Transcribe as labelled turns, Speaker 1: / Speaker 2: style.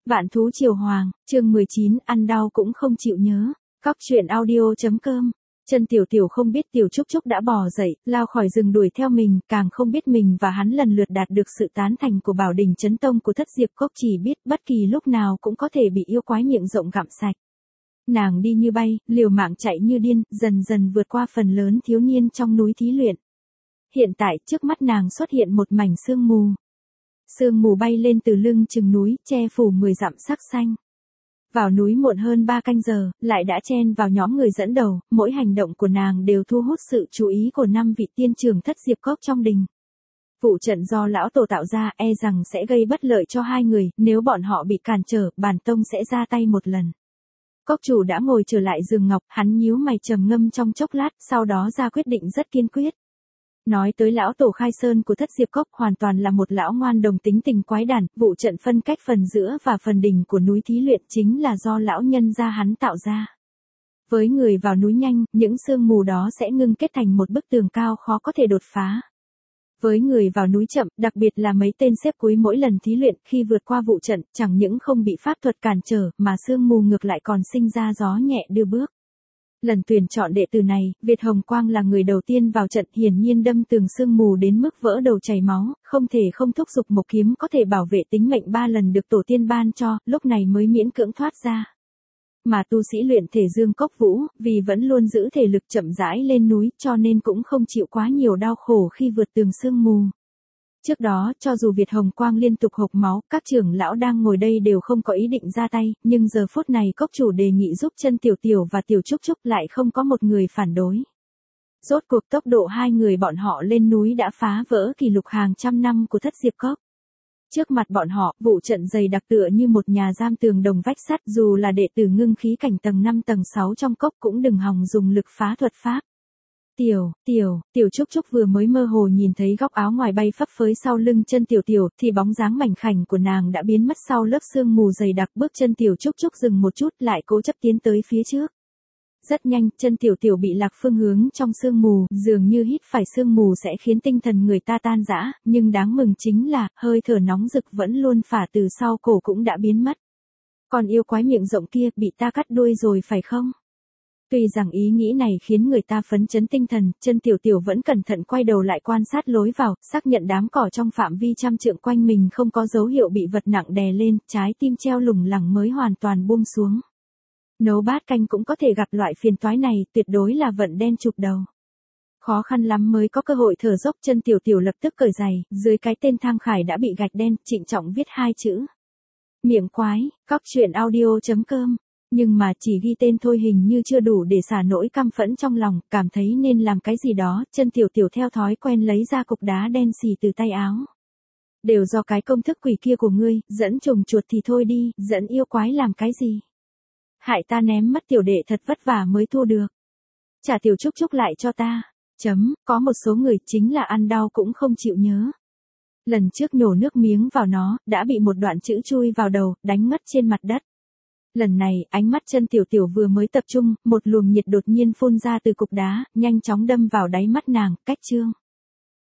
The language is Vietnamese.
Speaker 1: Vạn thú triều hoàng, chương 19, ăn đau cũng không chịu nhớ. Cóc truyện audio.com. Chân Tiểu Tiểu không biết Tiểu Trúc Trúc đã bò dậy, lao khỏi rừng đuổi theo mình, càng không biết mình và hắn lần lượt đạt được sự tán thành của Bảo Đình Chấn Tông của Thất Diệp Cốc, chỉ biết bất kỳ lúc nào cũng có thể bị yêu quái miệng rộng gặm sạch. Nàng đi như bay, liều mạng chạy như điên, dần dần vượt qua phần lớn thiếu niên trong núi thí luyện. Hiện tại trước mắt nàng xuất hiện một mảnh sương mù. Sương mù bay lên từ lưng chừng núi, che phủ 10 dặm sắc xanh. Vào núi muộn hơn 3 canh giờ, lại đã chen vào nhóm người dẫn đầu, mỗi hành động của nàng đều thu hút sự chú ý của 5 vị tiên trưởng Thất Diệp Cốc trong đình. Vụ trận do lão tổ tạo ra e rằng sẽ gây bất lợi cho hai người, nếu bọn họ bị cản trở, bản tông sẽ ra tay một lần. Cốc chủ đã ngồi trở lại giường ngọc, hắn nhíu mày trầm ngâm trong chốc lát, sau đó ra quyết định rất kiên quyết. Nói tới lão tổ khai sơn của Thất Diệp Cốc hoàn toàn là một lão ngoan đồng tính tình quái đản, vụ trận phân cách phần giữa và phần đỉnh của núi thí luyện chính là do lão nhân gia hắn tạo ra. Với người vào núi nhanh, những sương mù đó sẽ ngưng kết thành một bức tường cao khó có thể đột phá. Với người vào núi chậm, đặc biệt là mấy tên xếp cuối mỗi lần thí luyện, khi vượt qua vụ trận, chẳng những không bị pháp thuật cản trở, mà sương mù ngược lại còn sinh ra gió nhẹ đưa bước. Lần tuyển chọn đệ tử này, Việt Hồng Quang là người đầu tiên vào trận, hiển nhiên đâm tường sương mù đến mức vỡ đầu chảy máu, không thể không thúc giục một kiếm có thể bảo vệ tính mệnh 3 lần được tổ tiên ban cho, lúc này mới miễn cưỡng thoát ra. Mà tu sĩ luyện thể Dương Cốc Vũ, vì vẫn luôn giữ thể lực chậm rãi lên núi, cho nên cũng không chịu quá nhiều đau khổ khi vượt tường sương mù. Trước đó, cho dù Việt Hồng Quang liên tục hộc máu, các trưởng lão đang ngồi đây đều không có ý định ra tay, nhưng giờ phút này cốc chủ đề nghị giúp Chân Tiểu Tiểu và Tiểu Trúc Trúc lại không có một người phản đối. Rốt cuộc tốc độ hai người bọn họ lên núi đã phá vỡ kỷ lục hàng trăm năm của Thất Diệp Cốc. Trước mặt bọn họ, vụ trận dày đặc tựa như một nhà giam tường đồng vách sắt, dù là đệ tử ngưng khí cảnh tầng 5 tầng 6 trong cốc cũng đừng hòng dùng lực phá thuật pháp. Tiểu Trúc Trúc vừa mới mơ hồ nhìn thấy góc áo ngoài bay phấp phới sau lưng Chân Tiểu Tiểu, thì bóng dáng mảnh khảnh của nàng đã biến mất sau lớp sương mù dày đặc. Bước chân Tiểu Trúc Trúc dừng một chút, lại cố chấp tiến tới phía trước. Rất nhanh, Chân Tiểu Tiểu bị lạc phương hướng trong sương mù, dường như hít phải sương mù sẽ khiến tinh thần người ta tan rã, nhưng đáng mừng chính là, hơi thở nóng rực vẫn luôn phả từ sau cổ cũng đã biến mất. Còn yêu quái miệng rộng kia, bị ta cắt đuôi rồi phải không? Tuy rằng ý nghĩ này khiến người ta phấn chấn tinh thần, Chân Tiểu Tiểu vẫn cẩn thận quay đầu lại quan sát lối vào, xác nhận đám cỏ trong phạm vi trăm trượng quanh mình không có dấu hiệu bị vật nặng đè lên, trái tim treo lủng lẳng mới hoàn toàn buông xuống. Nấu bát canh cũng có thể gặp loại phiền toái này, tuyệt đối là vận đen chụp đầu. Khó khăn lắm mới có cơ hội thở dốc. Chân Tiểu Tiểu lập tức cởi giày, dưới cái tên Tham Khải đã bị gạch đen, trịnh trọng viết 2 chữ. Miệng quái, cóc truyện audio.com. Nhưng mà chỉ ghi tên thôi hình như chưa đủ để xả nỗi căm phẫn trong lòng, cảm thấy nên làm cái gì đó, Chân Tiểu Tiểu theo thói quen lấy ra cục đá đen xì từ tay áo. Đều do cái công thức quỷ kia của ngươi, dẫn trùng chuột thì thôi đi, dẫn yêu quái làm cái gì? Hại ta ném mất tiểu đệ thật vất vả mới thu được. Trả Tiểu Trúc Trúc lại cho ta. Có một số người chính là ăn đau cũng không chịu nhớ. Lần trước nhổ nước miếng vào nó, đã bị một đoạn chữ chui vào đầu, đánh ngất trên mặt đất. Lần này, ánh mắt Chân Tiểu Tiểu vừa mới tập trung, một luồng nhiệt đột nhiên phun ra từ cục đá, nhanh chóng đâm vào đáy mắt nàng, cách chương.